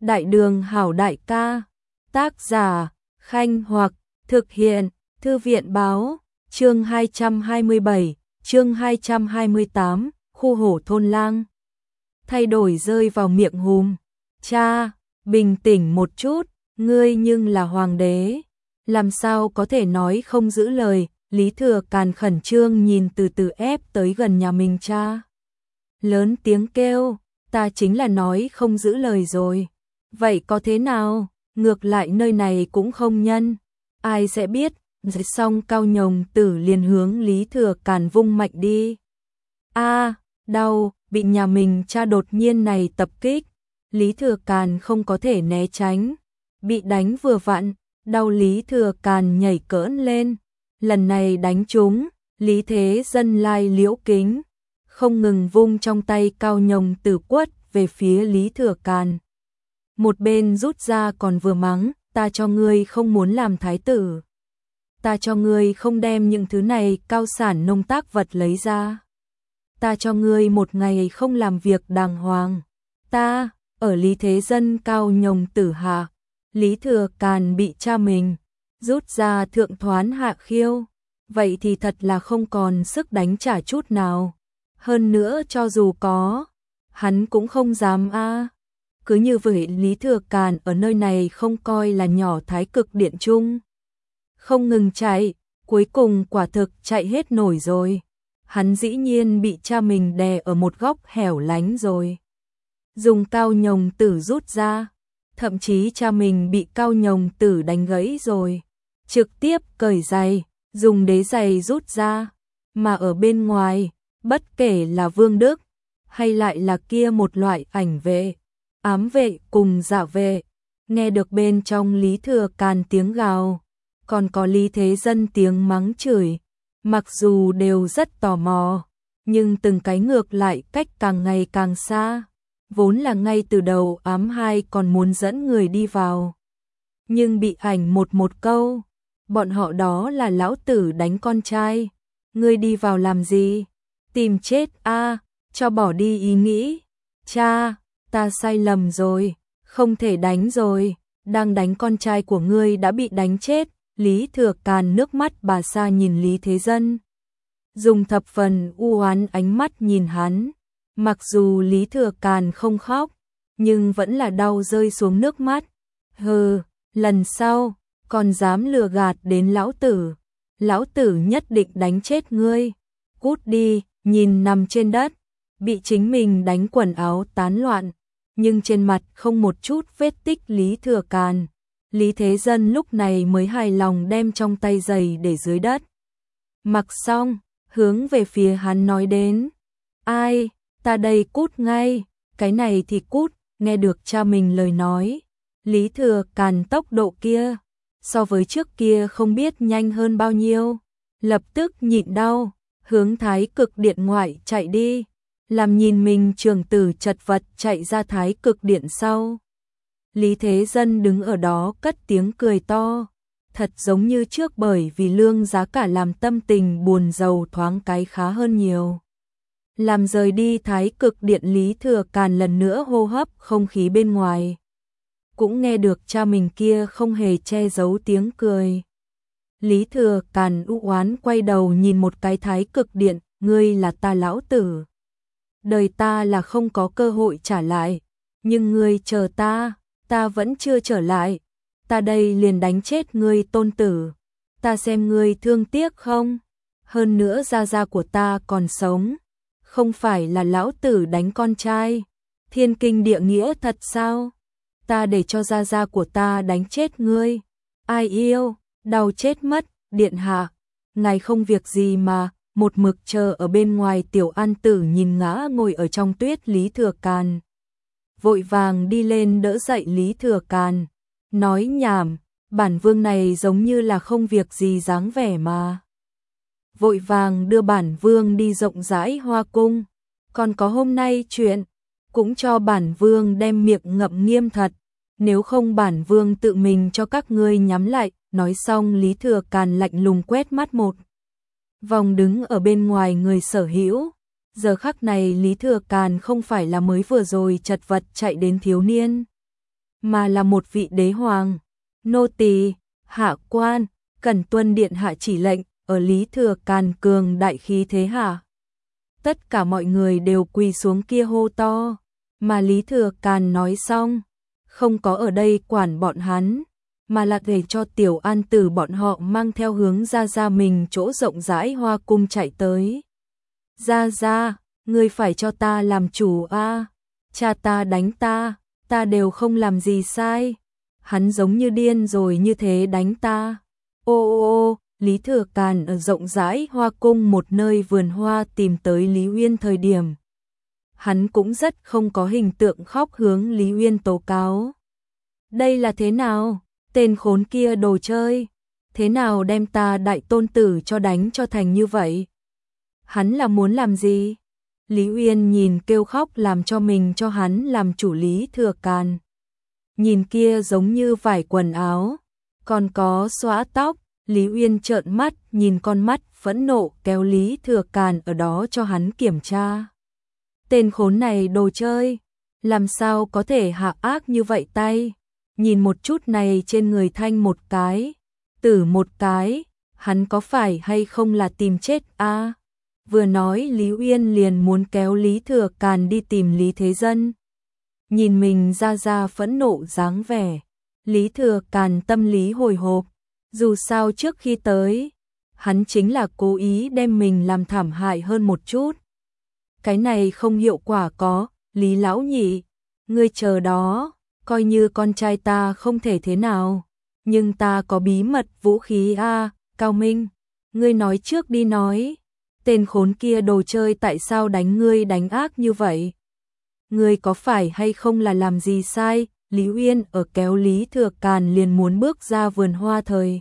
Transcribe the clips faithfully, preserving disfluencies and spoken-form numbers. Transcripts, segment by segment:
Đại đường hảo đại ca. Tác giả, Khanh Hoặc, thực hiện, Thư viện báo, chương hai trăm hai mươi bảy, chương hai trăm hai mươi tám, khu hổ thôn lang. Thay đổi rơi vào miệng hùm. Cha, bình tĩnh một chút, ngươi nhưng là hoàng đế. Làm sao có thể nói không giữ lời, Lý Thừa Càn khẩn trương nhìn từ từ ép tới gần nhà mình cha. Lớn tiếng kêu, ta chính là nói không giữ lời rồi. Vậy có thế nào, ngược lại nơi này cũng không nhân. Ai sẽ biết, rồi xong Cao Nhồng Tử liền hướng Lý Thừa Càn vung mạnh đi. A, đau, bị nhà mình cha đột nhiên này tập kích. Lý Thừa Càn không có thể né tránh. Bị đánh vừa vặn, đau Lý Thừa Càn nhảy cỡn lên. Lần này đánh trúng, Lý Thế Dân lai liễu kính. Không ngừng vung trong tay Cao Nhồng Tử quất về phía Lý Thừa Càn. Một bên rút ra còn vừa mắng, ta cho ngươi không muốn làm thái tử. Ta cho ngươi không đem những thứ này cao sản nông tác vật lấy ra. Ta cho ngươi một ngày không làm việc đàng hoàng. Ta, ở Lý Thế Dân Cao Nhồng Tử hạ, Lý Thừa Càn bị cha mình rút ra thượng thoán hạ khiêu. Vậy thì thật là không còn sức đánh trả chút nào. Hơn nữa cho dù có, hắn cũng không dám a. Cứ như vậy Lý Thừa Càn ở nơi này không coi là nhỏ thái cực điện trung. Không ngừng chạy, cuối cùng quả thực chạy hết nổi rồi. Hắn dĩ nhiên bị cha mình đè ở một góc hẻo lánh rồi. Dùng Cao Nhồng Tử rút ra, thậm chí cha mình bị Cao Nhồng Tử đánh gãy rồi. Trực tiếp cởi giày, dùng đế giày rút ra. Mà ở bên ngoài, bất kể là Vương Đức, hay lại là kia một loại ảnh vệ, ám vệ cùng dạ vệ, nghe được bên trong Lý Thừa Càn tiếng gào, còn có Lý Thế Dân tiếng mắng chửi, mặc dù đều rất tò mò, nhưng từng cái ngược lại cách càng ngày càng xa, vốn là ngay từ đầu ám hai còn muốn dẫn người đi vào. Nhưng bị ảnh một một câu, bọn họ đó là lão tử đánh con trai, ngươi đi vào làm gì? Tìm chết a, cho bỏ đi ý nghĩ. Cha, ta sai lầm rồi, không thể đánh rồi, đang đánh con trai của ngươi đã bị đánh chết. Lý Thừa Càn nước mắt bà sa nhìn Lý Thế Dân, dùng thập phần u oán ánh mắt nhìn hắn. Mặc dù Lý Thừa Càn không khóc, nhưng vẫn là đau rơi xuống nước mắt. Hừ, lần sau còn dám lừa gạt đến lão tử, lão tử nhất định đánh chết ngươi. Cút đi. Nhìn nằm trên đất, bị chính mình đánh quần áo tán loạn, nhưng trên mặt không một chút vết tích Lý Thừa Càn. Lý Thế Dân lúc này mới hài lòng đem trong tay giày để dưới đất. Mặc xong, hướng về phía hắn nói đến. Ai, ta đây cút ngay, cái này thì cút, nghe được cha mình lời nói. Lý Thừa Càn tốc độ kia, so với trước kia không biết nhanh hơn bao nhiêu, lập tức nhịn đau. Hướng thái cực điện ngoại chạy đi, làm nhìn mình trường tử chật vật chạy ra thái cực điện sau. Lý Thế Dân đứng ở đó cất tiếng cười to, thật giống như trước bởi vì lương giá cả làm tâm tình buồn rầu thoáng cái khá hơn nhiều. Làm rời đi thái cực điện Lý Thừa Càn lần nữa hô hấp không khí bên ngoài. Cũng nghe được cha mình kia không hề che giấu tiếng cười. Lý Thừa Càn u oán quay đầu nhìn một cái thái cực điện, ngươi là ta lão tử. Đời ta là không có cơ hội trả lại, nhưng ngươi chờ ta, ta vẫn chưa trở lại. Ta đây liền đánh chết ngươi tôn tử, ta xem ngươi thương tiếc không? Hơn nữa gia gia của ta còn sống, không phải là lão tử đánh con trai. Thiên kinh địa nghĩa thật sao? Ta để cho gia gia của ta đánh chết ngươi. Ai yêu? Đau chết mất, điện hạ, ngài không việc gì mà. Một mực chờ ở bên ngoài Tiểu An Tử nhìn ngã ngồi ở trong tuyết Lý Thừa Càn, vội vàng đi lên đỡ dậy Lý Thừa Càn, nói nhảm, bản vương này giống như là không việc gì dáng vẻ mà. Vội vàng đưa bản vương đi rộng rãi hoa cung, còn có hôm nay chuyện, cũng cho bản vương đem miệng ngậm nghiêm thật, nếu không bản vương tự mình cho các ngươi nhắm lại. Nói xong Lý Thừa Càn lạnh lùng quét mắt một vòng đứng ở bên ngoài người sở hữu. Giờ khắc này Lý Thừa Càn không phải là mới vừa rồi chật vật chạy đến thiếu niên. mà là một vị đế hoàng. Nô tỳ, hạ quan, cần tuân điện hạ chỉ lệnh, ở Lý Thừa Càn cường đại khí thế hạ. Tất cả mọi người đều quỳ xuống kia hô to, mà Lý Thừa Càn nói xong, không có ở đây quản bọn hắn, mà là để cho Tiểu An Tử bọn họ mang theo hướng ra ra mình chỗ rộng rãi hoa cung chạy tới. Ra ra, ngươi phải cho ta làm chủ a, cha ta đánh ta, ta đều không làm gì sai, hắn giống như điên rồi như thế đánh ta. Ô ô ô, Lý Thừa Càn ở rộng rãi hoa cung một nơi vườn hoa tìm tới Lý Uyên thời điểm. Hắn cũng rất không có hình tượng khóc hướng Lý Uyên tố cáo. Đây là thế nào? Tên khốn kia đồ chơi, thế nào đem ta đại tôn tử cho đánh cho thành như vậy? Hắn là muốn làm gì? Lý Uyên nhìn kêu khóc làm cho mình cho hắn làm chủ Lý Thừa Càn. Nhìn kia giống như vải quần áo, còn có xõa tóc, Lý Uyên trợn mắt nhìn con mắt phẫn nộ kéo Lý Thừa Càn ở đó cho hắn kiểm tra. Tên khốn này đồ chơi, làm sao có thể hạ ác như vậy tay? Nhìn một chút này trên người Thanh một cái, Tử một cái, hắn có phải hay không là tìm chết a? À? Vừa nói Lý Uyên liền muốn kéo Lý Thừa Càn đi tìm Lý Thế Dân. Nhìn mình ra ra phẫn nộ dáng vẻ, Lý Thừa Càn tâm lý hồi hộp, dù sao trước khi tới, hắn chính là cố ý đem mình làm thảm hại hơn một chút. Cái này không hiệu quả có, Lý lão nhị, ngươi chờ đó, coi như con trai ta không thể thế nào, nhưng ta có bí mật vũ khí a, à, Cao Minh, ngươi nói trước đi nói, tên khốn kia đồ chơi tại sao đánh ngươi đánh ác như vậy? Ngươi có phải hay không là làm gì sai? Lý Uyên ở kéo Lý Thừa Càn liền muốn bước ra vườn hoa thời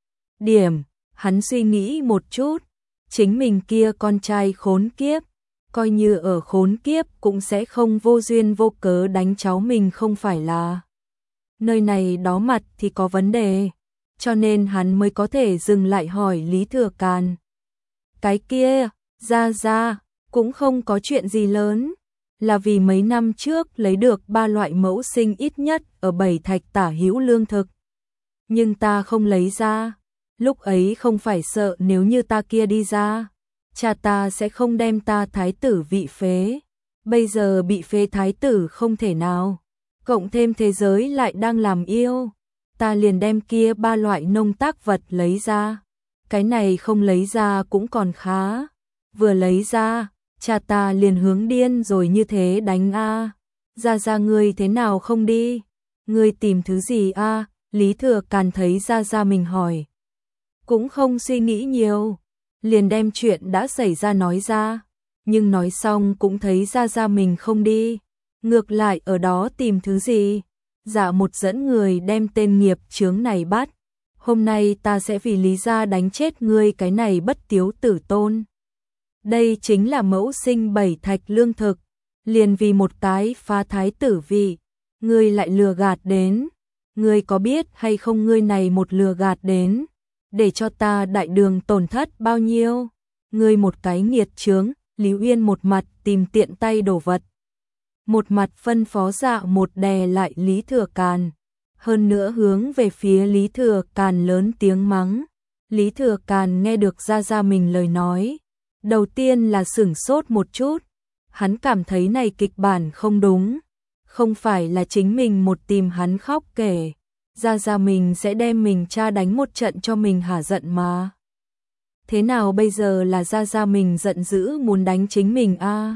điểm, hắn suy nghĩ một chút, chính mình kia con trai khốn kiếp, coi như ở khốn kiếp cũng sẽ không vô duyên vô cớ đánh cháu mình không phải là. Nơi này đó mặt thì có vấn đề, cho nên hắn mới có thể dừng lại hỏi Lý Thừa Càn. Cái kia, ra ra, cũng không có chuyện gì lớn, là vì mấy năm trước lấy được ba loại mẫu sinh ít nhất ở bảy thạch tả hữu lương thực. Nhưng ta không lấy ra, lúc ấy không phải sợ nếu như ta kia đi ra, cha ta sẽ không đem ta thái tử vị phế. Bây giờ bị phế thái tử không thể nào, cộng thêm thế giới lại đang làm yêu, ta liền đem kia ba loại nông tác vật lấy ra. Cái này không lấy ra cũng còn khá, vừa lấy ra, cha ta liền hướng điên rồi như thế đánh a. Ra ra ngươi thế nào không đi? Ngươi tìm thứ gì a? Lý Thừa Càn thấy ra ra mình hỏi, cũng không suy nghĩ nhiều, liền đem chuyện đã xảy ra nói ra, nhưng nói xong cũng thấy ra ra mình không đi, ngược lại ở đó tìm thứ gì? Dạ một dẫn người đem tên nghiệp chướng này bắt. Hôm nay ta sẽ vì Lý gia đánh chết ngươi cái này bất tiếu tử tôn. Đây chính là mẫu sinh bảy thạch lương thực, liền vì một cái phá thái tử vị, ngươi lại lừa gạt đến. Ngươi có biết hay không ngươi này một lừa gạt đến, để cho ta đại đường tổn thất bao nhiêu? Ngươi một cái nghiệt chướng. Lý Uyên một mặt tìm tiện tay đổ vật, một mặt phân phó dạ một đè lại Lý Thừa Càn. Hơn nữa hướng về phía Lý Thừa Càn lớn tiếng mắng. Lý Thừa Càn nghe được ra ra mình lời nói, đầu tiên là sửng sốt một chút, hắn cảm thấy này kịch bản không đúng, không phải là chính mình một tìm hắn khóc kể, ra ra mình sẽ đem mình cha đánh một trận cho mình hả giận mà. Thế nào bây giờ là ra ra mình giận dữ muốn đánh chính mình a? À?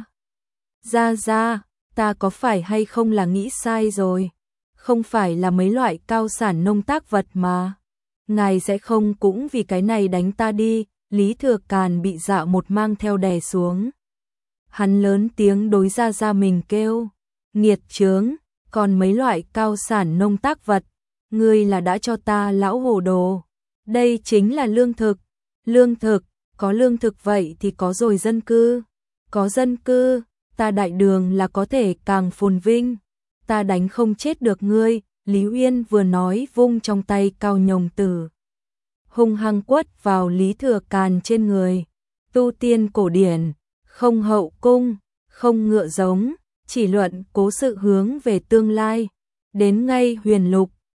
Ra ra, ta có phải hay không là nghĩ sai rồi? Không phải là mấy loại cao sản nông tác vật mà. Ngài sẽ không cũng vì cái này đánh ta đi. Lý Thừa Càn bị dạ một mang theo đè xuống. Hắn lớn tiếng đối ra ra mình kêu, nghiệt chướng, còn mấy loại cao sản nông tác vật, ngươi là đã cho ta lão hồ đồ. Đây chính là lương thực. Lương thực, có lương thực vậy thì có rồi dân cư. Có dân cư, ta đại đường là có thể càng phồn vinh. Ta đánh không chết được ngươi. Lý Uyên vừa nói vung trong tay cao nhồng tử, hung hăng quất vào Lý Thừa Càn trên người. Tu tiên cổ điển, không hậu cung, không ngựa giống, chỉ luận cố sự hướng về tương lai. đến ngay huyền lục,